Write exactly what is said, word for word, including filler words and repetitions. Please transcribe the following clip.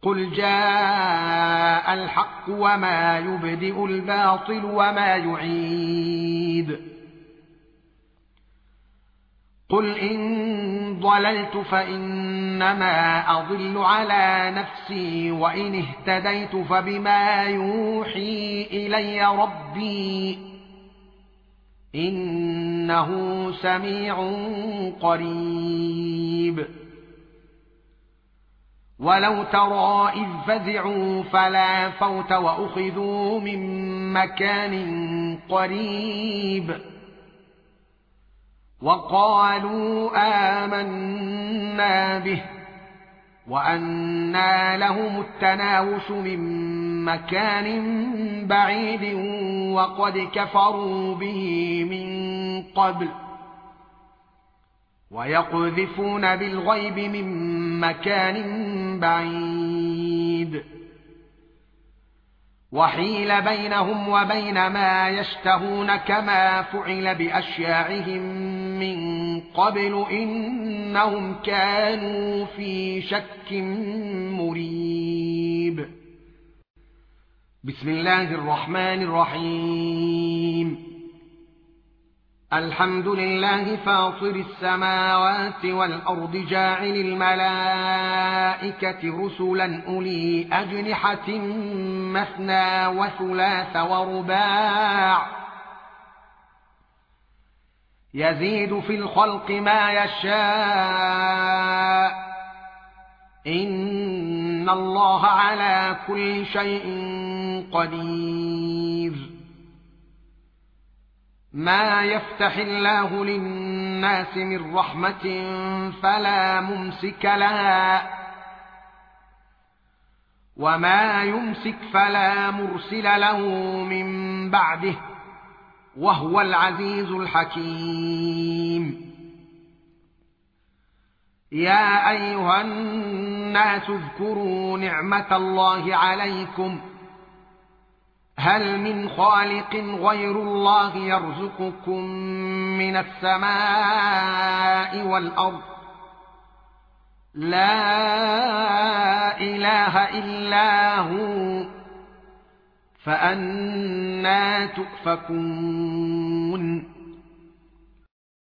قل جاء الحق وما يبدئ الباطل وما يعيد قل إن ضللت فإنما أضل على نفسي وإن اهتديت فبما يوحي إلي ربي إنه سميع قريب ولو ترى إذ فزعوا فلا فوت وأخذوا من مكان قريب وقالوا آمنا به وأنى لهم التناوش من مكان بعيد وقد كفروا به من قبل ويقذفون بالغيب من مكان بعيد وحيل بينهم وبين ما يشتهون كما فعل بأشياعهم من قبل إنهم كانوا في شك مريب بسم الله الرحمن الرحيم الحمد لله فاطر السماوات والأرض جاعل الملائكة رسلا أولي أجنحة مثنى وثلاث ورباع يزيد في الخلق ما يشاء إن الله على كل شيء قدير ما يفتح الله للناس من رحمة فلا ممسك لها وما يمسك فلا مرسل له من بعده وهو العزيز الحكيم يا أيها الناس اذكروا نعمة الله عليكم هل من خالق غير الله يرزقكم من السماء والأرض لا إله إلا هو فأنى تؤفكون